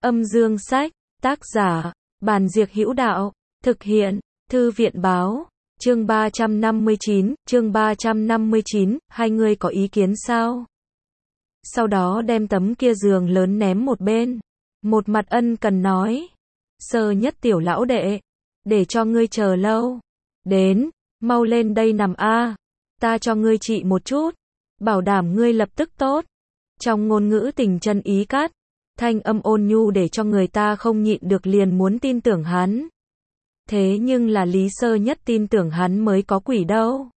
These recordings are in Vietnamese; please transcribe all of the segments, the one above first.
Âm dương sách, tác giả, Bàn Diệc Hữu Đạo, thực hiện, Thư viện Báo, chương 359, hai người có ý kiến sao? Sau đó đem tấm kia giường lớn ném một bên, một mặt ân cần nói, Sơ Nhất tiểu lão đệ, để cho ngươi chờ lâu, đến, mau lên đây nằm a, ta cho ngươi trị một chút, bảo đảm ngươi lập tức tốt. Trong ngôn ngữ tình chân ý cát, thanh âm ôn nhu để cho người ta không nhịn được liền muốn tin tưởng hắn. Thế nhưng là Lý Sơ Nhất tin tưởng hắn mới có quỷ đâu.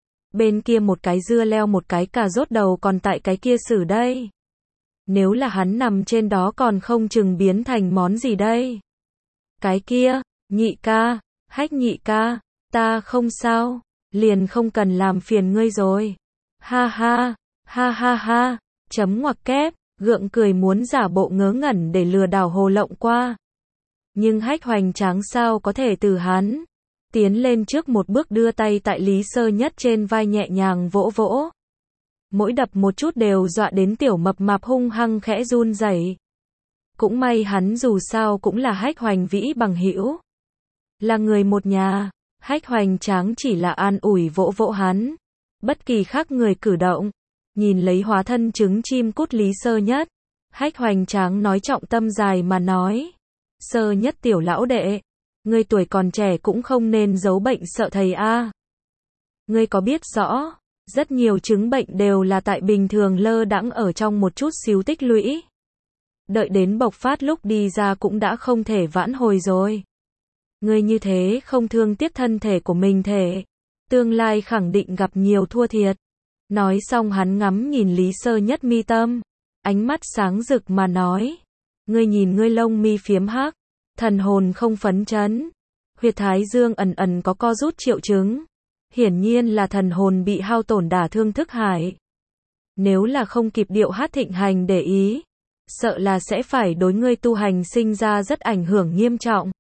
Bên kia một cái dưa leo một cái cà rốt đầu còn tại cái kia xử đây. Nếu là hắn nằm trên đó còn không chừng biến thành món gì đây. Cái kia, nhị ca, Hách nhị ca, ta không sao, liền không cần làm phiền ngươi rồi. Ha ha, ha ha ha, chấm ngoặc kép, gượng cười muốn giả bộ ngớ ngẩn để lừa đảo hồ lộng qua. Nhưng Hách hoành tráng sao có thể từ hắn. Tiến lên trước một bước đưa tay tại Lý Sơ Nhất trên vai nhẹ nhàng vỗ vỗ. Mỗi đập một chút đều dọa đến tiểu mập mạp hung hăng khẽ run rẩy. Cũng may hắn dù sao cũng là Hách hoành vĩ bằng hữu. Là người một nhà, Hách hoành tráng chỉ là an ủi vỗ vỗ hắn. Bất kỳ khác người cử động. Nhìn lấy hóa thân trứng chim cút Lý Sơ Nhất. Hách hoành tráng nói trọng tâm dài mà nói. Sơ Nhất tiểu lão đệ. Ngươi tuổi còn trẻ cũng không nên giấu bệnh sợ thầy a. Ngươi có biết rõ, rất nhiều chứng bệnh đều là tại bình thường lơ đãng ở trong một chút xíu tích lũy. Đợi đến bộc phát lúc đi ra cũng đã không thể vãn hồi rồi. Ngươi như thế không thương tiếc thân thể của mình thể, tương lai khẳng định gặp nhiều thua thiệt. Nói xong hắn ngắm nhìn Lý Sơ Nhất mi tâm, ánh mắt sáng rực mà nói, ngươi nhìn ngươi lông mi phiếm hắc, thần hồn không phấn chấn, huyệt thái dương ẩn ẩn có co rút triệu chứng, hiển nhiên là thần hồn bị hao tổn đả thương thức hải. Nếu là không kịp điệu hát thịnh hành để ý, sợ là sẽ phải đối ngươi tu hành sinh ra rất ảnh hưởng nghiêm trọng.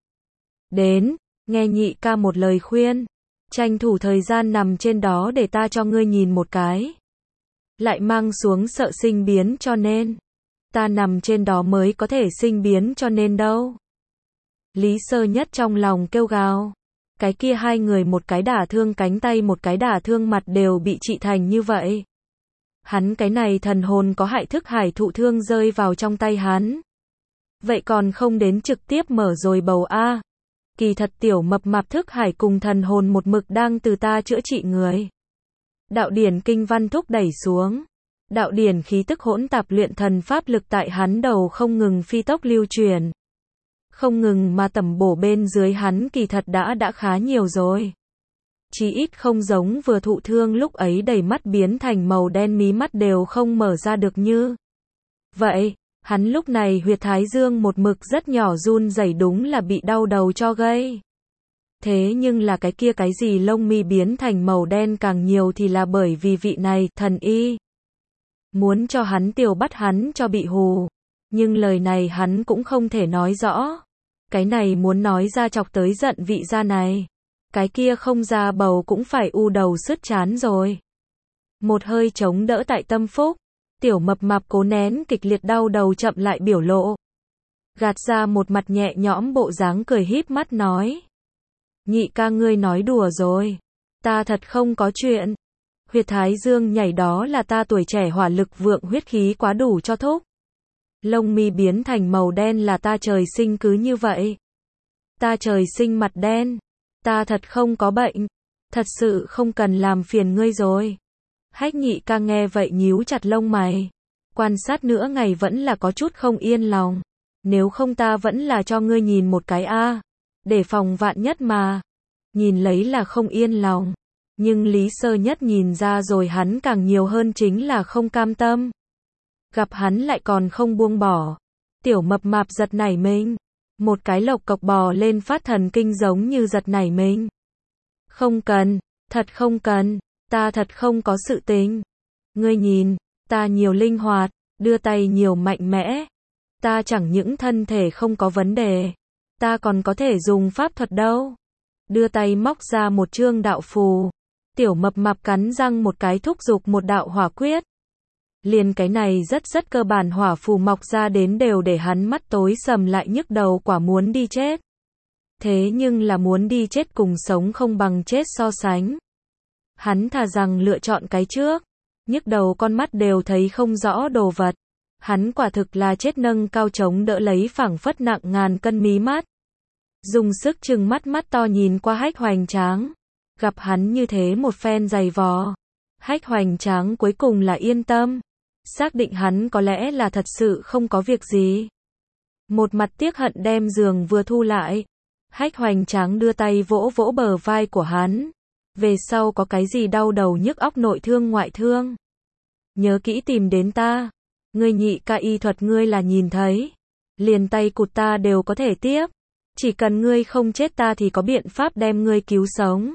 Đến, nghe nhị ca một lời khuyên, tranh thủ thời gian nằm trên đó để ta cho ngươi nhìn một cái. Lại mang xuống sợ sinh biến cho nên, ta nằm trên đó mới có thể sinh biến cho nên đâu. Lý Sơ Nhất trong lòng kêu gào, cái kia hai người một cái đả thương cánh tay một cái đả thương mặt đều bị trị thành như vậy. Hắn cái này thần hồn có hại thức hải thụ thương rơi vào trong tay hắn. Vậy còn không đến trực tiếp mở rồi bầu a. Kỳ thật tiểu mập mạp thức hải cùng thần hồn một mực đang từ ta chữa trị người. Đạo điển kinh văn thúc đẩy xuống. Đạo điển khí tức hỗn tạp luyện thần pháp lực tại hắn đầu không ngừng phi tốc lưu truyền. Không ngừng mà tẩm bổ bên dưới hắn kỳ thật đã khá nhiều rồi. Chí ít không giống vừa thụ thương lúc ấy đầy mắt biến thành màu đen mí mắt đều không mở ra được như. Vậy, hắn lúc này huyệt thái dương một mực rất nhỏ run rẩy đúng là bị đau đầu cho gây. Thế nhưng là cái kia cái gì lông mi biến thành màu đen càng nhiều thì là bởi vì vị này, thần y. Muốn cho hắn tiểu bắt hắn cho bị hù. Nhưng lời này hắn cũng không thể nói rõ. Cái này muốn nói ra chọc tới giận vị gia này. Cái kia không ra bầu cũng phải u đầu sứt chán rồi. Một hơi chống đỡ tại tâm phúc. Tiểu mập mạp cố nén kịch liệt đau đầu chậm lại biểu lộ. Gạt ra một mặt nhẹ nhõm bộ dáng cười híp mắt nói. Nhị ca ngươi nói đùa rồi. Ta thật không có chuyện. Huyệt thái dương nhảy đó là ta tuổi trẻ hỏa lực vượng huyết khí quá đủ cho thúc. Lông mi biến thành màu đen là ta trời sinh cứ như vậy. Ta trời sinh mặt đen. Ta thật không có bệnh. Thật sự không cần làm phiền ngươi rồi. Hách nhị ca nghe vậy nhíu chặt lông mày. Quan sát nữa ngày vẫn là có chút không yên lòng. Nếu không ta vẫn là cho ngươi nhìn một cái a, để phòng vạn nhất mà. Nhìn lấy là không yên lòng. Nhưng Lý Sơ Nhất nhìn ra rồi hắn càng nhiều hơn chính là không cam tâm. Gặp hắn lại còn không buông bỏ. Tiểu mập mạp giật nảy mình. Một cái lộc cộc bò lên phát thần kinh giống như giật nảy mình. Không cần, thật không cần, ta thật không có sự tình. Ngươi nhìn, ta nhiều linh hoạt, đưa tay nhiều mạnh mẽ. Ta chẳng những thân thể không có vấn đề, ta còn có thể dùng pháp thuật đâu. Đưa tay móc ra một chương đạo phù. Tiểu mập mạp cắn răng một cái thúc giục một đạo hỏa quyết. Liền cái này rất cơ bản hỏa phù mọc ra đến đều để hắn mắt tối sầm lại nhức đầu quả muốn đi chết. Thế nhưng là muốn đi chết cùng sống không bằng chết so sánh. Hắn thà rằng lựa chọn cái trước. Nhức đầu con mắt đều thấy không rõ đồ vật. Hắn quả thực là chết nâng cao chống đỡ lấy phảng phất nặng ngàn cân mí mắt. Dùng sức trừng mắt mắt to nhìn qua Hách Hoành Tráng. Gặp hắn như thế một phen giày vò. Hách Hoành Tráng cuối cùng là yên tâm. Xác định hắn có lẽ là thật sự không có việc gì. Một mặt tiếc hận đem giường vừa thu lại. Hách Hoành Tráng đưa tay vỗ vỗ bờ vai của hắn. Về sau có cái gì đau đầu nhức óc nội thương ngoại thương. Nhớ kỹ tìm đến ta. Ngươi nhị ca y thuật ngươi là nhìn thấy. Liền tay cụt ta đều có thể tiếp. Chỉ cần ngươi không chết ta thì có biện pháp đem ngươi cứu sống.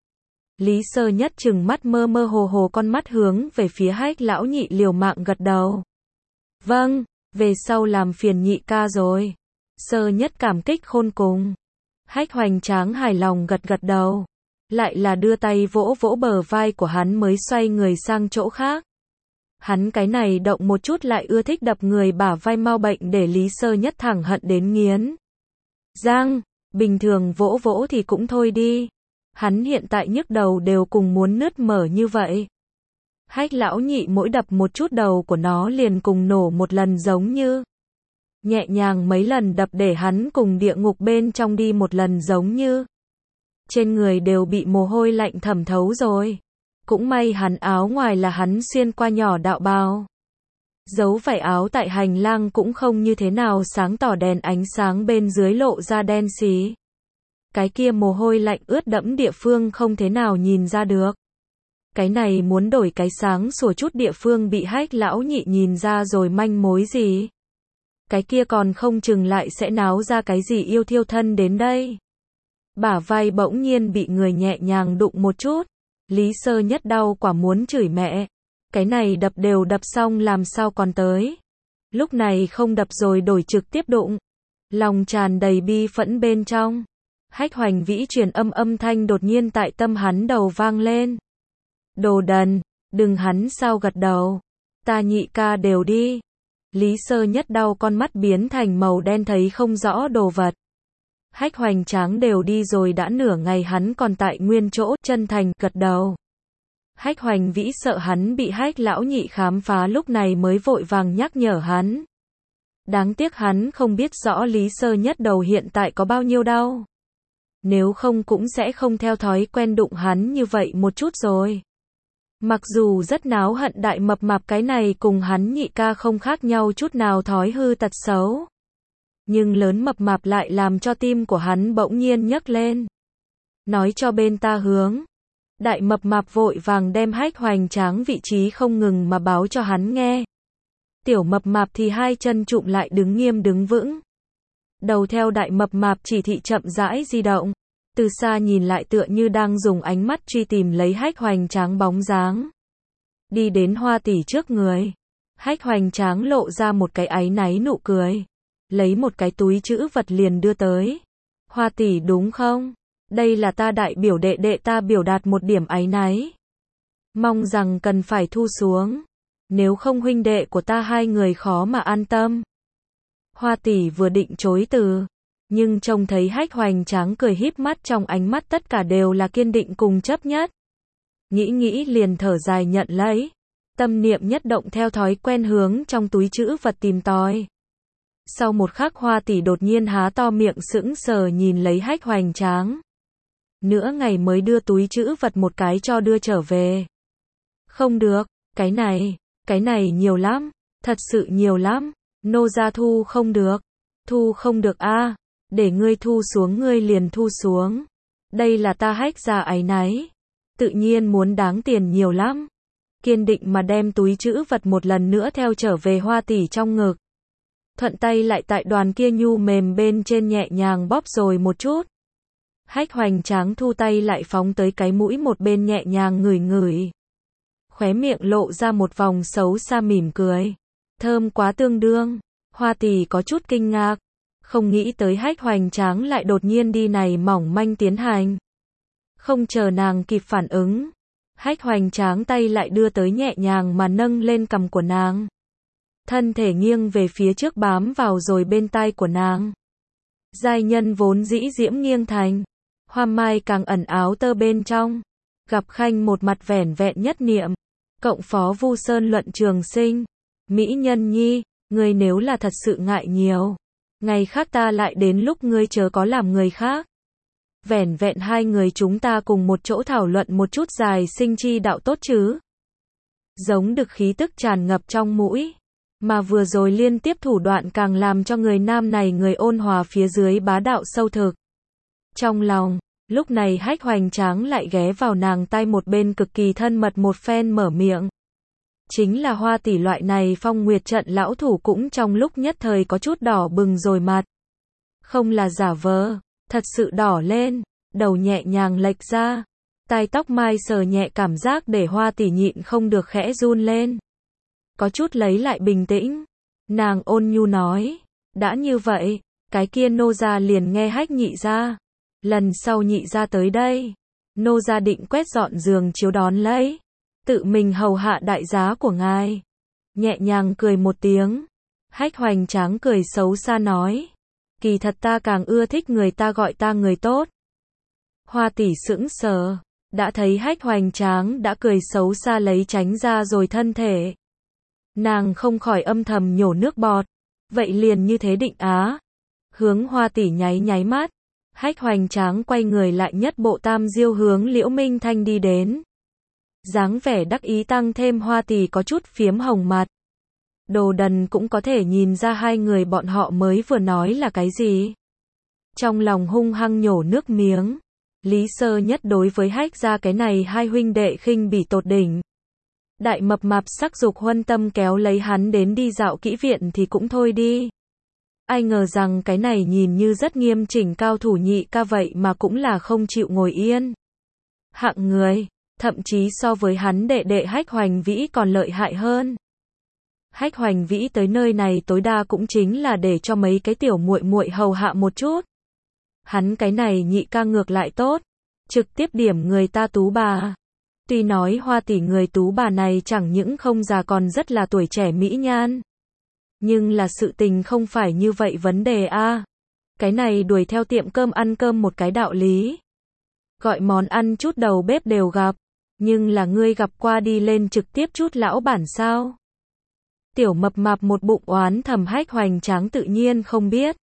Lý Sơ Nhất chừng mắt mơ mơ hồ hồ con mắt hướng về phía Hách lão nhị liều mạng gật đầu. Vâng, về sau làm phiền nhị ca rồi. Sơ Nhất cảm kích khôn cùng. Hách Hoành Tráng hài lòng gật gật đầu. Lại là đưa tay vỗ vỗ bờ vai của hắn mới xoay người sang chỗ khác. Hắn cái này động một chút lại ưa thích đập người bả vai mau bệnh để Lý Sơ Nhất thẳng hận đến nghiến răng, bình thường vỗ vỗ thì cũng thôi đi. Hắn hiện tại nhức đầu đều cùng muốn nứt mở như vậy. Hách lão nhị mỗi đập một chút đầu của nó liền cùng nổ một lần giống như. Nhẹ nhàng mấy lần đập để hắn cùng địa ngục bên trong đi một lần giống như. Trên người đều bị mồ hôi lạnh thẩm thấu rồi. Cũng may hắn áo ngoài là hắn xuyên qua nhỏ đạo bào. Dấu vải áo tại hành lang cũng không như thế nào sáng tỏ đèn ánh sáng bên dưới lộ ra đen xí. Cái kia mồ hôi lạnh ướt đẫm địa phương không thế nào nhìn ra được. Cái này muốn đổi cái sáng sủa chút địa phương bị Hách lão nhị nhìn ra rồi manh mối gì. Cái kia còn không chừng lại sẽ náo ra cái gì yêu thiêu thân đến đây. Bả vai bỗng nhiên bị người nhẹ nhàng đụng một chút. Lý Sơ Nhất đau quả muốn chửi mẹ. Cái này đập đều đập xong làm sao còn tới. Lúc này không đập rồi đổi trực tiếp đụng. Lòng tràn đầy bi phẫn bên trong. Hách Hoành Vĩ truyền âm thanh đột nhiên tại tâm hắn đầu vang lên. Đồ đần, đừng hắn sao gật đầu. Ta nhị ca đều đi. Lý Sơ Nhất đau con mắt biến thành màu đen thấy không rõ đồ vật. Hách Hoành Tráng đều đi rồi đã nửa ngày hắn còn tại nguyên chỗ chân thành gật đầu. Hách Hoành Vĩ sợ hắn bị Hách lão nhị khám phá lúc này mới vội vàng nhắc nhở hắn. Đáng tiếc hắn không biết rõ Lý Sơ Nhất đầu hiện tại có bao nhiêu đau. Nếu không cũng sẽ không theo thói quen đụng hắn như vậy một chút rồi. Mặc dù rất náo hận đại mập mạp cái này cùng hắn nhị ca không khác nhau chút nào thói hư tật xấu. Nhưng lớn mập mạp lại làm cho tim của hắn bỗng nhiên nhấc lên. Nói cho bên ta hướng. Đại mập mạp vội vàng đem Hách Hoành Tráng vị trí không ngừng mà báo cho hắn nghe. Tiểu mập mạp thì hai chân trụm lại đứng nghiêm đứng vững. Đầu theo đại mập mạp chỉ thị chậm rãi di động. Từ xa nhìn lại tựa như đang dùng ánh mắt truy tìm lấy Hách Hoành Tráng bóng dáng. Đi đến Hoa tỷ trước người. Hách Hoành Tráng lộ ra một cái áy náy nụ cười. Lấy một cái túi trữ vật liền đưa tới. Hoa tỷ đúng không? Đây là ta đại biểu đệ đệ ta biểu đạt một điểm áy náy. Mong rằng cần phải thu xuống. Nếu không huynh đệ của ta hai người khó mà an tâm. Hoa tỷ vừa định chối từ. Nhưng trông thấy Hách Hoành Tráng cười híp mắt trong ánh mắt tất cả đều là kiên định cùng chấp nhất. Nghĩ liền thở dài nhận lấy. Tâm niệm nhất động theo thói quen hướng trong túi trữ vật tìm tòi. Sau một khắc Hoa tỷ đột nhiên há to miệng sững sờ nhìn lấy Hách Hoành Tráng. Nửa ngày mới đưa túi trữ vật một cái cho đưa trở về. Không được, cái này nhiều lắm, thật sự nhiều lắm, nô gia thu không được a, để ngươi thu xuống ngươi liền thu xuống. Đây là ta Hách gia áy náy, tự nhiên muốn đáng tiền nhiều lắm. Kiên định mà đem túi trữ vật một lần nữa theo trở về Hoa tỷ trong ngực. Thuận tay lại tại đoàn kia nhu mềm bên trên nhẹ nhàng bóp rồi một chút. Hách Hoành Tráng thu tay lại phóng tới cái mũi một bên nhẹ nhàng ngửi. Khóe miệng lộ ra một vòng xấu xa mỉm cười. Thơm quá tương đương. Hoa tỷ có chút kinh ngạc. Không nghĩ tới Hách Hoành Tráng lại đột nhiên đi này mỏng manh tiến hành. Không chờ nàng kịp phản ứng. Hách Hoành Tráng tay lại đưa tới nhẹ nhàng mà nâng lên cằm của nàng. Thân thể nghiêng về phía trước bám vào rồi bên tai của nàng. Giai nhân vốn dĩ diễm nghiêng thành. Hoa mai càng ẩn áo tơ bên trong. Gặp khanh một mặt vẻn vẹn nhất niệm. Cộng phó Vu Sơn luận trường sinh. Mỹ nhân nhi, ngươi nếu là thật sự ngại nhiều. Ngày khác ta lại đến lúc ngươi chớ có làm người khác. Vẻn vẹn hai người chúng ta cùng một chỗ thảo luận một chút dài sinh chi đạo tốt chứ. Giống đực khí tức tràn ngập trong mũi. Mà vừa rồi liên tiếp thủ đoạn càng làm cho người nam này người ôn hòa phía dưới bá đạo sâu thực. Trong lòng, lúc này Hách Hoành Tráng lại ghé vào nàng tai một bên cực kỳ thân mật một phen mở miệng. Chính là Hoa tỷ loại này Phong Nguyệt trận lão thủ cũng trong lúc nhất thời có chút đỏ bừng rồi mặt. Không là giả vờ, thật sự đỏ lên, đầu nhẹ nhàng lệch ra. Tai tóc mai sờ nhẹ cảm giác để Hoa tỷ nhịn không được khẽ run lên. Có chút lấy lại bình tĩnh. Nàng ôn nhu nói. Đã như vậy, cái kia nô gia liền nghe Hách nhị gia. Lần sau nhị gia tới đây, nô gia định quét dọn giường chiếu đón lấy. Tự mình hầu hạ đại giá của ngài. Nhẹ nhàng cười một tiếng. Hách Hoành Tráng cười xấu xa nói. Kỳ thật ta càng ưa thích người ta gọi ta người tốt. Hoa tỷ sững sờ. Đã thấy Hách Hoành Tráng đã cười xấu xa lấy tránh ra rồi thân thể. Nàng không khỏi âm thầm nhổ nước bọt. Vậy liền như thế định á. Hướng Hoa tỷ nháy nháy mắt. Hách Hoành Tráng quay người lại nhất bộ tam diêu hướng Liễu Minh Thanh đi đến. Dáng vẻ đắc ý tăng thêm Hoa tỷ có chút phiếm hồng mặt. Đồ đần cũng có thể nhìn ra hai người bọn họ mới vừa nói là cái gì. Trong lòng hung hăng nhổ nước miếng. Lý Sơ Nhất đối với Hách gia cái này hai huynh đệ khinh bỉ tột đỉnh. Đại mập mạp sắc dục huân tâm kéo lấy hắn đến đi dạo kỹ viện thì cũng thôi đi. Ai ngờ rằng cái này nhìn như rất nghiêm chỉnh cao thủ nhị ca vậy mà cũng là không chịu ngồi yên. Hạng người, thậm chí so với hắn đệ đệ Hách Hoành Vĩ còn lợi hại hơn. Hách Hoành Vĩ tới nơi này tối đa cũng chính là để cho mấy cái tiểu muội muội hầu hạ một chút. Hắn cái này nhị ca ngược lại tốt, trực tiếp điểm người ta tú bà. Tuy nói Hoa tỷ người tú bà này chẳng những không già còn rất là tuổi trẻ mỹ nhan. Nhưng là sự tình không phải như vậy vấn đề a. Cái này đuổi theo tiệm cơm ăn cơm một cái đạo lý. Gọi món ăn chút đầu bếp đều gặp. Nhưng là ngươi gặp qua đi lên trực tiếp chút lão bản sao? Tiểu mập mạp một bụng oán thầm Hách Hoành Tráng tự nhiên không biết.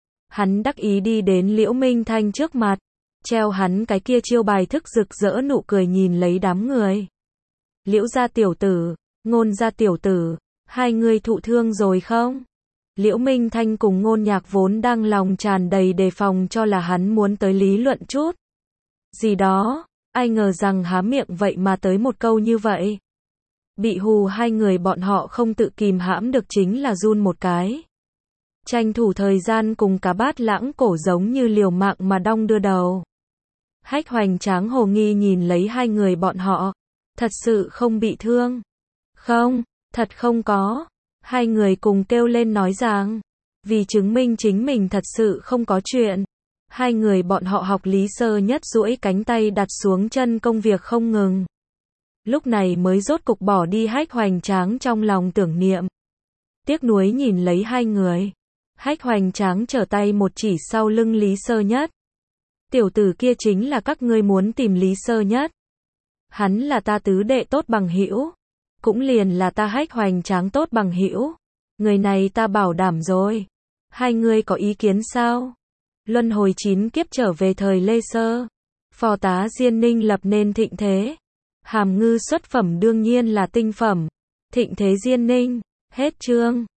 Hắn đắc ý đi đến Liễu Minh Thanh trước mặt. Treo hắn cái kia chiêu bài thức rực rỡ nụ cười nhìn lấy đám người. Liễu gia tiểu tử, Ngôn gia tiểu tử, hai người thụ thương rồi không? Liễu Minh Thanh cùng Ngôn Nhạc vốn đang lòng tràn đầy đề phòng cho là hắn muốn tới lý luận chút. Gì đó, ai ngờ rằng há miệng vậy mà tới một câu như vậy. Bị hù hai người bọn họ không tự kìm hãm được chính là run một cái. Tranh thủ thời gian cùng cả Bát Lãng Cổ giống như liều mạng mà đong đưa đầu. Hách Hoành Tráng hồ nghi nhìn lấy hai người bọn họ. Thật sự không bị thương. Không, thật không có. Hai người cùng kêu lên nói rằng. Vì chứng minh chính mình thật sự không có chuyện. Hai người bọn họ học Lý Sơ Nhất duỗi cánh tay đặt xuống chân công việc không ngừng. Lúc này mới rốt cục bỏ đi Hách Hoành Tráng trong lòng tưởng niệm. Tiếc nuối nhìn lấy hai người. Hách Hoành Tráng trở tay một chỉ sau lưng Lý Sơ Nhất. Tiểu tử kia chính là các ngươi muốn tìm Lý Sơ Nhất. Hắn là ta tứ đệ tốt bằng hữu. Cũng liền là ta Hách Hoành Tráng tốt bằng hữu. Người này ta bảo đảm rồi. Hai người có ý kiến sao? Luân hồi 9 kiếp trở về thời Lê Sơ. Phò tá Diên Ninh lập nên thịnh thế. Hàm ngư xuất phẩm đương nhiên là tinh phẩm. Thịnh thế Diên Ninh. Hết chương.